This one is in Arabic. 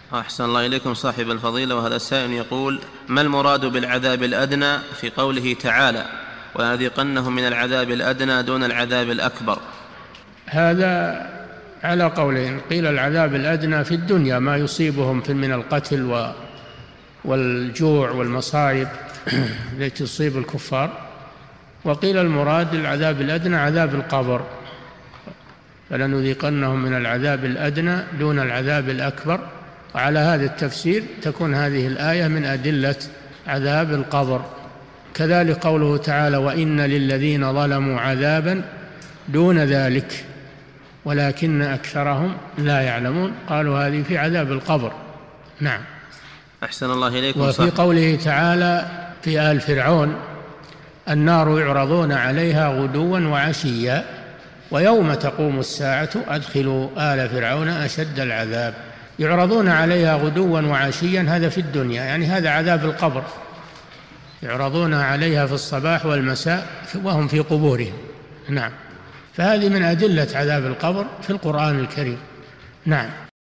أحسن الله إليكم صاحب الفضيلة. وهذا السائل يقول: ما المراد بالعذاب الأدنى في قوله تعالى: ولنذيقنهم من العذاب الأدنى دون العذاب الأكبر؟ هذا على قولين: قيل العذاب الأدنى في الدنيا ما يصيبهم من القتل والجوع والمصائب التي تصيب الكفار، وقيل المراد العذاب الأدنى عذاب القبر، فلنذيقنهم من العذاب الأدنى دون العذاب الأكبر. وعلى هذا التفسير تكون هذه الآية من أدلة عذاب القبر. كذلك قوله تعالى: وإن للذين ظلموا عذابا دون ذلك ولكن أكثرهم لا يعلمون، قالوا هذه في عذاب القبر. نعم. أحسن الله إليكم. وفي قوله تعالى في آل فرعون: النار يعرضون عليها غدوا وعشيا ويوم تقوم الساعة أدخلوا آل فرعون أشد العذاب. يعرضون عليها غدوا وعشيا هذا في الدنيا، يعني هذا عذاب القبر، يعرضون عليها في الصباح والمساء وهم في قبورهم. نعم. فهذه من أدلة عذاب القبر في القرآن الكريم. نعم.